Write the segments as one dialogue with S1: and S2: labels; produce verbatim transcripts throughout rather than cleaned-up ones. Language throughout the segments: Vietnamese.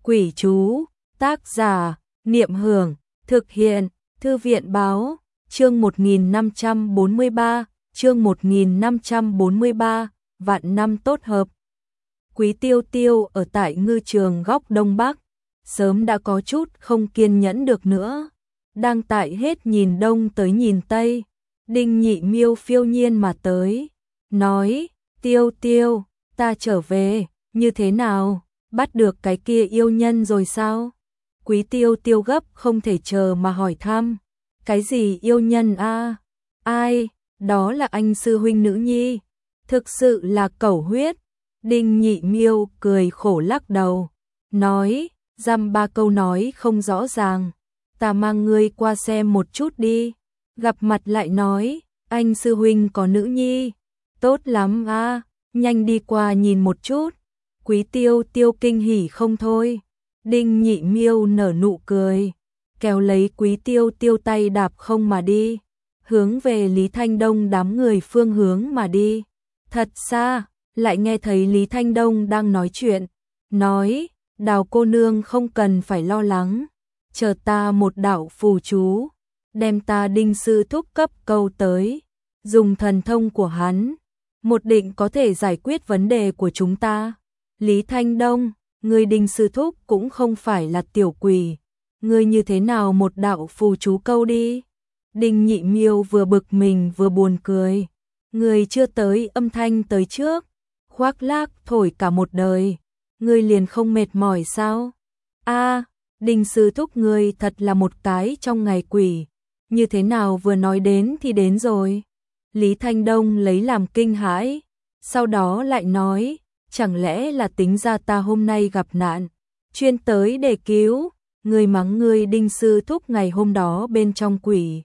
S1: Quỷ chú, tác giả, Niệm Hưởng, thực hiện, Thư viện báo, chương một nghìn năm trăm bốn mươi ba, chương một nghìn năm trăm bốn mươi ba, vạn năm tốt hợp. Quý Tiêu Tiêu ở tại ngư trường góc Đông Bắc, sớm đã có chút không kiên nhẫn được nữa, đang tại hết nhìn đông tới nhìn tây. Đinh Nhị Miêu phiêu nhiên mà tới, nói, Tiêu Tiêu, ta trở về, như thế nào, bắt được cái kia yêu nhân rồi sao? Quý Tiêu Tiêu gấp không thể chờ mà hỏi thăm, cái gì yêu nhân a? Ai, đó là anh sư huynh nữ nhi, thực sự là cẩu huyết. Đinh Nhị Miêu cười khổ lắc đầu, nói, dăm ba câu nói không rõ ràng, ta mang ngươi qua xem một chút đi. Gặp mặt lại nói, anh sư huynh có nữ nhi, tốt lắm a, nhanh đi qua nhìn một chút. Quý Tiêu Tiêu kinh hỉ không thôi. Đinh Nhị Miêu nở nụ cười, kéo lấy Quý Tiêu Tiêu tay đạp không mà đi, hướng về Lý Thanh Đông đám người phương hướng mà đi. Thật xa, lại nghe thấy Lý Thanh Đông đang nói chuyện, nói, Đào cô nương không cần phải lo lắng, chờ ta một đạo phù chú, đem ta Đinh sư thúc cấp câu tới, dùng thần thông của hắn, một định có thể giải quyết vấn đề của chúng ta. Lý Thanh Đông, người Đinh sư thúc cũng không phải là tiểu quỷ, người như thế nào một đạo phù chú câu đi? Đinh Nhị Miêu vừa bực mình vừa buồn cười, người chưa tới âm thanh tới trước, khoác lác thổi cả một đời, người liền không mệt mỏi sao? A, Đinh sư thúc người thật là một cái trong ngày quỷ, như thế nào vừa nói đến thì đến rồi. Lý Thanh Đông lấy làm kinh hãi, sau đó lại nói, chẳng lẽ là tính ra ta hôm nay gặp nạn, chuyên tới để cứu, người mắng người Đinh sư thúc ngày hôm đó bên trong quỷ.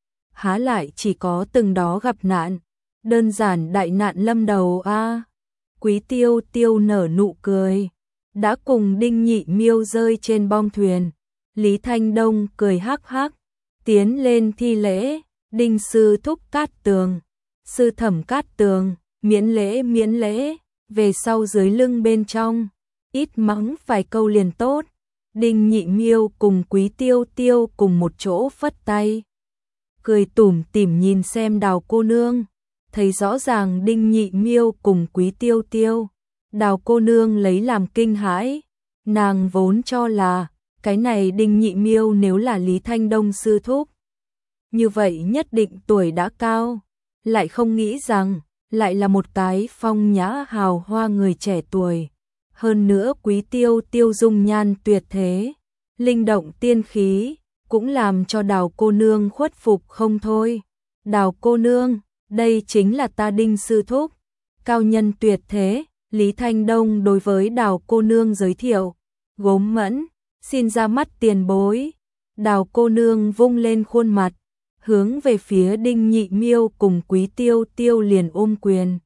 S1: Há lại chỉ có từng đó gặp nạn, đơn giản đại nạn lâm đầu a. À. Quý Tiêu Tiêu nở nụ cười, đã cùng Đinh Nhị Miêu rơi trên bong thuyền. Lý Thanh Đông cười hắc hắc, tiến lên thi lễ, Đinh sư thúc Cát Tường, sư thẩm Cát Tường, miễn lễ miễn lễ, về sau dưới lưng bên trong, ít mắng vài câu liền tốt. Đinh Nhị Miêu cùng Quý Tiêu Tiêu cùng một chỗ phất tay, cười tủm tỉm nhìn xem Đào cô nương, thấy rõ ràng Đinh Nhị Miêu cùng Quý Tiêu Tiêu, Đào cô nương lấy làm kinh hãi, nàng vốn cho là cái này Đinh Nhị Miêu nếu là Lý Thanh Đông sư thúc, như vậy nhất định tuổi đã cao, lại không nghĩ rằng lại là một cái phong nhã hào hoa người trẻ tuổi. Hơn nữa Quý Tiêu Tiêu dung nhan tuyệt thế, linh động tiên khí, cũng làm cho Đào cô nương khuất phục không thôi. Đào cô nương, đây chính là ta Đinh sư thúc, cao nhân tuyệt thế. Lý Thanh Đông đối với Đào cô nương giới thiệu, Gốm Mẫn, xin ra mắt tiền bối. Đào cô nương vung lên khuôn mặt, hướng về phía Đinh Nhị Miêu cùng Quý Tiêu Tiêu liền ôm quyền.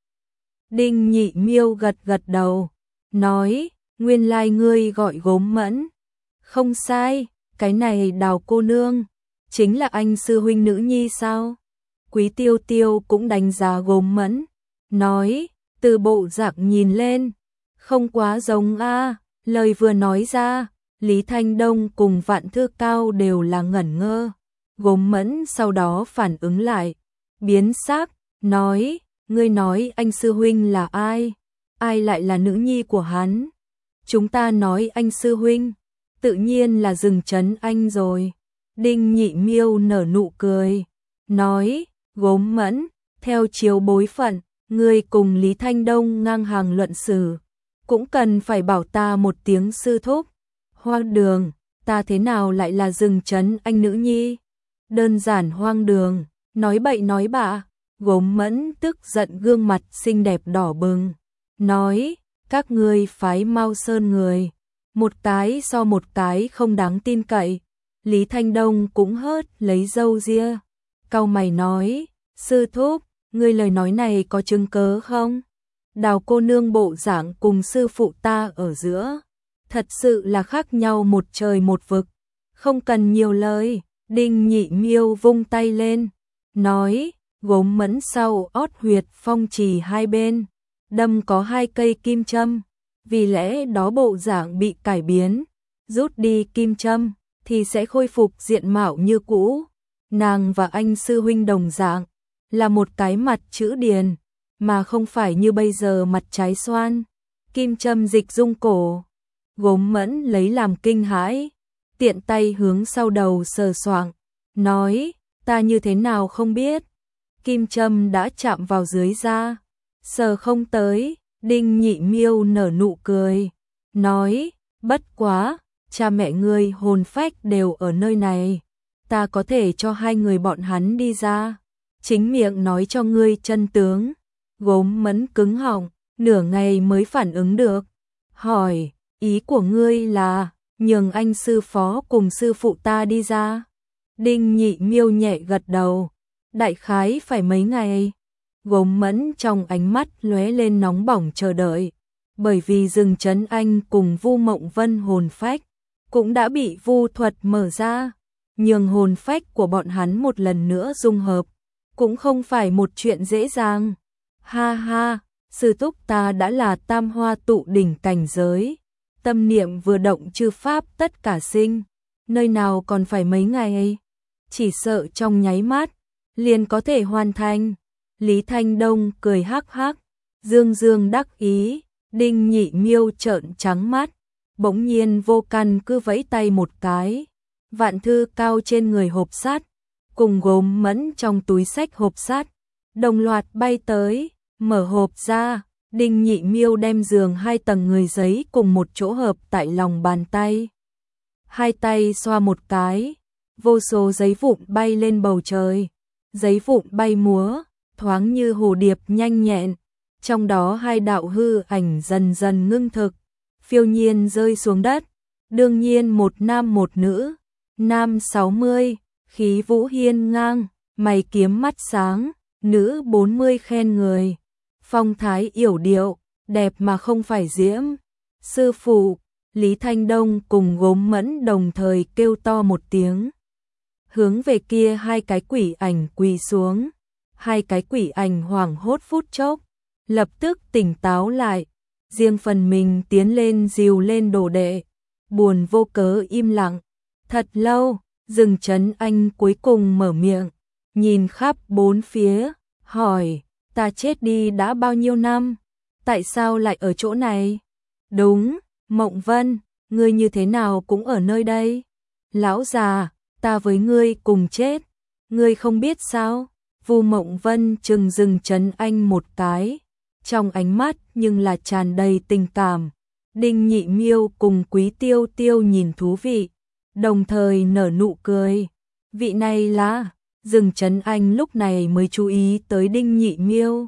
S1: Đinh Nhị Miêu gật gật đầu, nói, nguyên lai ngươi gọi Gốm Mẫn. Không sai, cái này Đào cô nương, chính là anh sư huynh nữ nhi sao? Quý Tiêu Tiêu cũng đánh giá Gốm Mẫn, nói, từ bộ dạng nhìn lên, không quá giống a. Lời vừa nói ra, Lý Thanh Đông cùng Vạn Thư Cao đều là ngẩn ngơ. Gốm Mẫn sau đó phản ứng lại, biến sắc, nói, ngươi nói anh sư huynh là ai? Ai lại là nữ nhi của hắn? Chúng ta nói anh sư huynh, tự nhiên là Rừng Trấn Anh rồi. Đinh Nhị Miêu nở nụ cười, nói, Gốm Mẫn, theo chiếu bối phận, ngươi cùng Lý Thanh Đông ngang hàng luận xử, cũng cần phải bảo ta một tiếng sư thúc. Hoang đường, ta thế nào lại là Rừng Trấn Anh nữ nhi? Đơn giản hoang đường, nói bậy nói bạ. Gốm Mẫn tức giận gương mặt xinh đẹp đỏ bừng, nói, các ngươi phái Mao Sơn người, một cái so một cái không đáng tin cậy. Lý Thanh Đông cũng hớt lấy râu ria, cau mày nói, sư thúc, ngươi lời nói này có chứng cớ không? Đào cô nương bộ dạng cùng sư phụ ta ở giữa, thật sự là khác nhau một trời một vực, không cần nhiều lời. Đinh Nhị Miêu vung tay lên, nói, Gốm Mẫn sau ót huyệt phong trì hai bên, đâm có hai cây kim châm, vì lẽ đó bộ dạng bị cải biến, rút đi kim châm, thì sẽ khôi phục diện mạo như cũ. Nàng và anh sư huynh đồng dạng, là một cái mặt chữ điền, mà không phải như bây giờ mặt trái xoan. Kim châm dịch dung cổ, Gốm Mẫn lấy làm kinh hãi, tiện tay hướng sau đầu sờ soạng, nói, ta như thế nào không biết. Kim châm đã chạm vào dưới da, sờ không tới. Đinh Nhị Miêu nở nụ cười, nói, bất quá, cha mẹ ngươi hồn phách đều ở nơi này, ta có thể cho hai người bọn hắn đi ra, chính miệng nói cho ngươi chân tướng. Gốm Mẫn cứng họng, nửa ngày mới phản ứng được, hỏi, ý của ngươi là, nhường anh sư phó cùng sư phụ ta đi ra? Đinh Nhị Miêu nhẹ gật đầu, đại khái phải mấy ngày. Gốm Mẫn trong ánh mắt lóe lên nóng bỏng chờ đợi, bởi vì rừng Trấn Anh cùng Vu Mộng Vân hồn phách cũng đã bị vu thuật mở ra, nhường hồn phách của bọn hắn một lần nữa dung hợp, cũng không phải một chuyện dễ dàng. Ha ha, sư thúc ta đã là tam hoa tụ đỉnh cảnh giới, tâm niệm vừa động chư pháp tất cả sinh, nơi nào còn phải mấy ngày, chỉ sợ trong nháy mắt liền có thể hoàn thành. Lý Thanh Đông cười hắc hắc, dương dương đắc ý. Đinh Nhị Miêu trợn trắng mắt, bỗng nhiên vô căn cứ vẫy tay một cái, vạn thư cao trên người hộp sắt cùng Gốm Mẫn trong túi xách hộp sắt đồng loạt bay tới, mở hộp ra. Đinh Nhị Miêu đem giường hai tầng người giấy cùng một chỗ hợp tại lòng bàn tay, hai tay xoa một cái, vô số giấy vụn bay lên bầu trời, giấy vụn bay múa, thoáng như hồ điệp nhanh nhẹn, trong đó hai đạo hư ảnh dần dần ngưng thực, phiêu nhiên rơi xuống đất. Đương nhiên một nam một nữ, nam sáu mươi, khí vũ hiên ngang, mày kiếm mắt sáng, nữ bốn mươi khen người, phong thái yểu điệu, đẹp mà không phải diễm. Sư phụ, Lý Thanh Đông cùng Gốm Mẫn đồng thời kêu to một tiếng, hướng về kia hai cái quỷ ảnh quỳ xuống. Hai cái quỷ ảnh hoảng hốt phút chốc, lập tức tỉnh táo lại, riêng phần mình tiến lên dìu lên đồ đệ, buồn vô cớ im lặng. Thật lâu, rừng Trấn Anh cuối cùng mở miệng, nhìn khắp bốn phía, hỏi, ta chết đi đã bao nhiêu năm, tại sao lại ở chỗ này? Đúng, Mộng Vân, ngươi như thế nào cũng ở nơi đây. Lão già, ta với ngươi cùng chết, ngươi không biết sao? Vu Mộng Vân trừng rừng Trấn Anh một cái, trong ánh mắt nhưng là tràn đầy tình cảm. Đinh Nhị Miêu cùng Quý Tiêu Tiêu nhìn thú vị, đồng thời nở nụ cười. Vị này là, rừng Trấn Anh lúc này mới chú ý tới Đinh Nhị Miêu.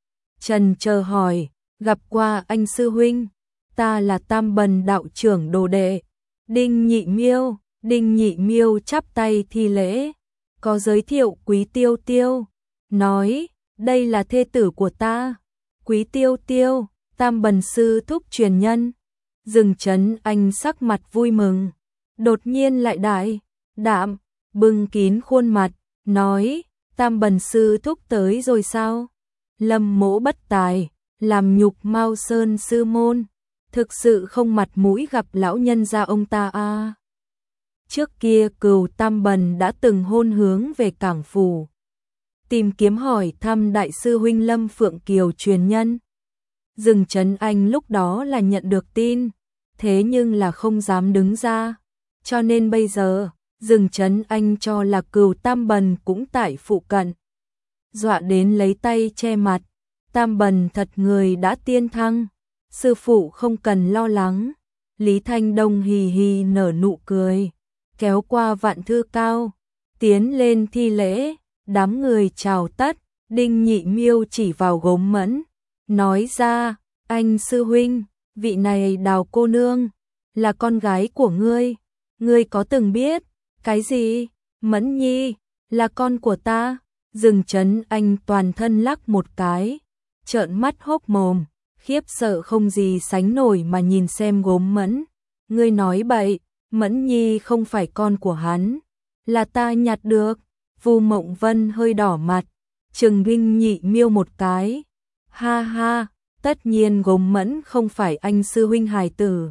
S1: Trần chờ hỏi, gặp qua anh sư huynh, ta là Tam Bần đạo trưởng đồ đệ. Đinh Nhị Miêu, Đinh Nhị Miêu chắp tay thi lễ, có giới thiệu Quý Tiêu Tiêu, nói, đây là thê tử của ta. Quý Tiêu Tiêu, Tam Bần sư thúc truyền nhân. Rừng Trấn Anh sắc mặt vui mừng, đột nhiên lại đại đạm, bưng kín khuôn mặt, nói, Tam Bần sư thúc tới rồi sao? Lâm Mỗ bất tài, làm nhục Mao Sơn sư môn, thực sự không mặt mũi gặp lão nhân gia ông ta a. À. Trước kia Cừu Tam Bần đã từng hôn hướng về Cảng Phủ, tìm kiếm hỏi thăm đại sư huynh Lâm Phượng Kiều truyền nhân. Rừng Trấn Anh lúc đó là nhận được tin, thế nhưng là không dám đứng ra, cho nên bây giờ Rừng Trấn Anh cho là Cừu Tam Bần cũng tại phụ cận, dọa đến lấy tay che mặt. Tam Bần thật người đã tiên thăng, sư phụ không cần lo lắng. Lý Thanh Đông hì hì nở nụ cười, kéo qua vạn thư cao, tiến lên thi lễ. Đám người chào tất. Đinh Nhị Miêu chỉ vào Gốm Mẫn, nói ra, anh sư huynh, vị này Đào cô nương, là con gái của ngươi, ngươi có từng biết? Cái gì? Mẫn Nhi, là con của ta. Rừng Trấn Anh toàn thân lắc một cái, trợn mắt hốc mồm, khiếp sợ không gì sánh nổi mà nhìn xem Gốm Mẫn. Ngươi nói bậy, Mẫn Nhi không phải con của hắn, là ta nhặt được. Vu Mộng Vân hơi đỏ mặt, trừng Đinh Nhị Miêu một cái. Ha ha, tất nhiên Gốm Mẫn không phải anh sư huynh hài tử,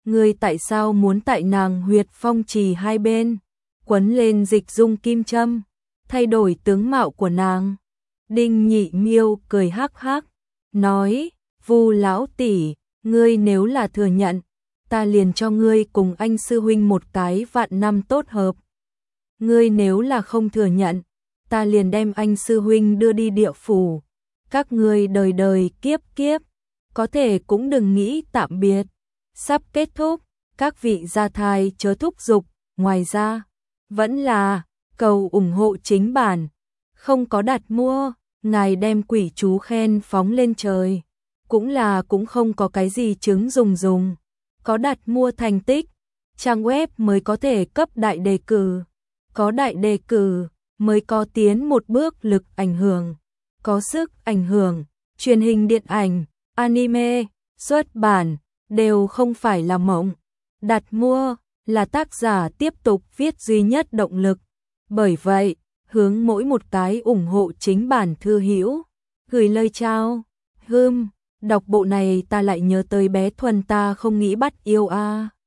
S1: Ngươi tại sao muốn tại nàng huyệt phong trì hai bên quấn lên dịch dung kim châm, thay đổi tướng mạo của nàng? Đinh Nhị Miêu cười hắc hắc, nói, Vu lão tỷ, ngươi nếu là thừa nhận, ta liền cho ngươi cùng anh sư huynh một cái vạn năm tốt hợp. Ngươi nếu là không thừa nhận, ta liền đem anh sư huynh đưa đi địa phủ. Các ngươi đời đời kiếp kiếp, có thể cũng đừng nghĩ tạm biệt. Sắp kết thúc, các vị gia thai chớ thúc giục, ngoài ra, vẫn là, cầu ủng hộ chính bản. Không có đặt mua, ngài đem quỷ chú khen phóng lên trời. Cũng là cũng không có cái gì chứng dùng dùng. Có đặt mua thành tích, trang web mới có thể cấp đại đề cử. Có đại đề cử, mới có tiến một bước lực ảnh hưởng. Có sức ảnh hưởng, truyền hình điện ảnh, anime, xuất bản, đều không phải là mộng. Đặt mua, là tác giả tiếp tục viết duy nhất động lực. Bởi vậy, hướng mỗi một cái ủng hộ chính bản thư hữu gửi lời chào. Hừm, đọc bộ này ta lại nhớ tới bé Thuần ta không nghĩ bắt yêu a. À.